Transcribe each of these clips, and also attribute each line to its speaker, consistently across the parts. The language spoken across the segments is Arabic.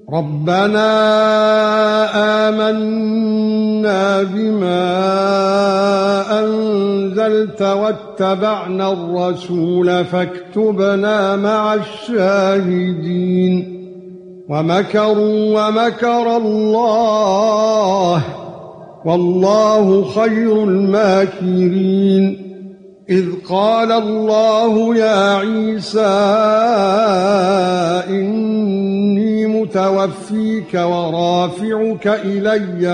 Speaker 1: رَبَّنَا آمَنَّا بِمَا أَنزَلْتَ وَاتَّبَعْنَا الرَّسُولَ فَاكْتُبْنَا مَعَ الشَّاهِدِينَ وَمَكَرُوا وَمَكَرَ اللَّهُ وَاللَّهُ خَيْرُ الْمَاكِرِينَ إِذْ قَالَ اللَّهُ يَا عِيسَى إِنِّي مُتَوَفِّيكَ وَرَافِعُكَ إِلَيَّ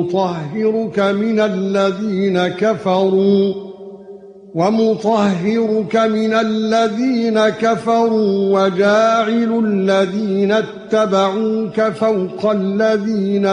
Speaker 1: وَمُطَهِّرُكَ مِنَ الَّذِينَ كَفَرُوا وَجَاعِلُ الَّذِينَ اتَّبَعُوكَ فَوْقَ الَّذِينَ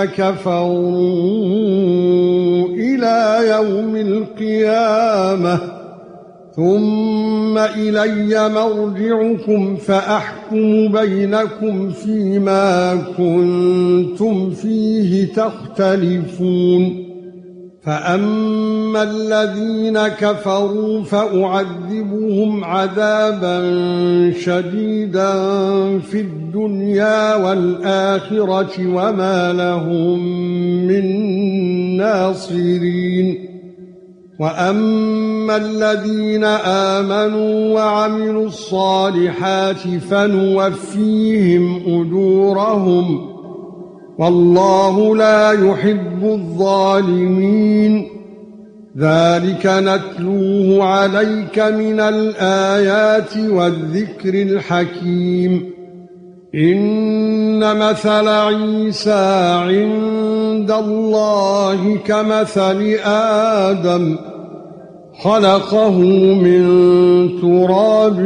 Speaker 1: كَفَرُوا إِلَى يَوْمِ الْقِيَامَةِ ثُمَّ إِلَيَّ مَرْجِعُكُمْ فَأَحْكُمُ بَيْنَكُمْ فِيمَا كُنتُمْ فِيهِ تَخْتَلِفُونَ فَأَمَّا الَّذِينَ كَفَرُوا فَأُعَذِّبُهُمْ عَذَابًا شَدِيدًا فِي الدُّنْيَا وَالْآخِرَةِ وَمَا لَهُم مِّن نَّاصِرِينَ وَأَمَّا الَّذِينَ آمَنُوا وَعَمِلُوا الصَّالِحَاتِ فَنُوَفِّيهِمْ أُجُورَهُمْ وَاللَّهُ لَا يُحِبُّ الظَّالِمِينَ ذَلِكَ نَتْلُوهُ عَلَيْكَ مِنَ الْآيَاتِ وَالذِّكْرِ الْحَكِيمِ إِنَّ مَثَلَ عِيسَى عِندَ اللَّهِ كَمَثَلِ آدَمَ خَلَقَهُ مِنْ تُرَابٍ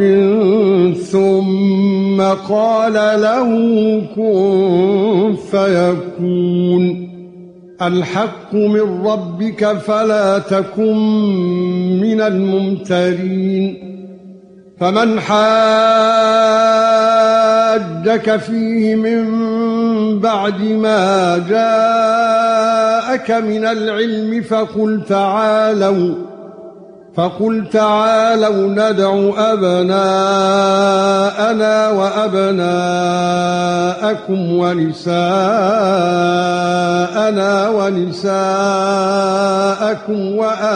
Speaker 1: ثُمَّ قَالَ لَهُ كُن فَيَكُونُ الْحَقُّ مِنْ رَبِّكَ فَلَا تَكُنْ مِنَ الْمُمْتَرِينَ فَمَنْ حَاجَّكَ فِيهِ مِنْ بَعْدِ مَا جَاءَكَ مِنَ الْعِلْمِ فَقُلْ تَعَالَوْا نَدْعُ أَبْنَاءَنَا وَأَبْنَاءَكُمْ وَنِسَاءَنَا وَنِسَاءَكُمْ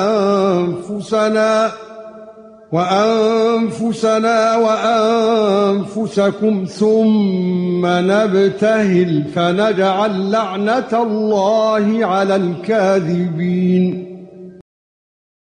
Speaker 1: وَأَنفُسَنَا وَأَنفُسَكُمْ ثُمَّ نَبْتَهِلْ فَنَجْعَلْ لَعْنَةَ اللَّهِ عَلَى الْكَاذِبِينَ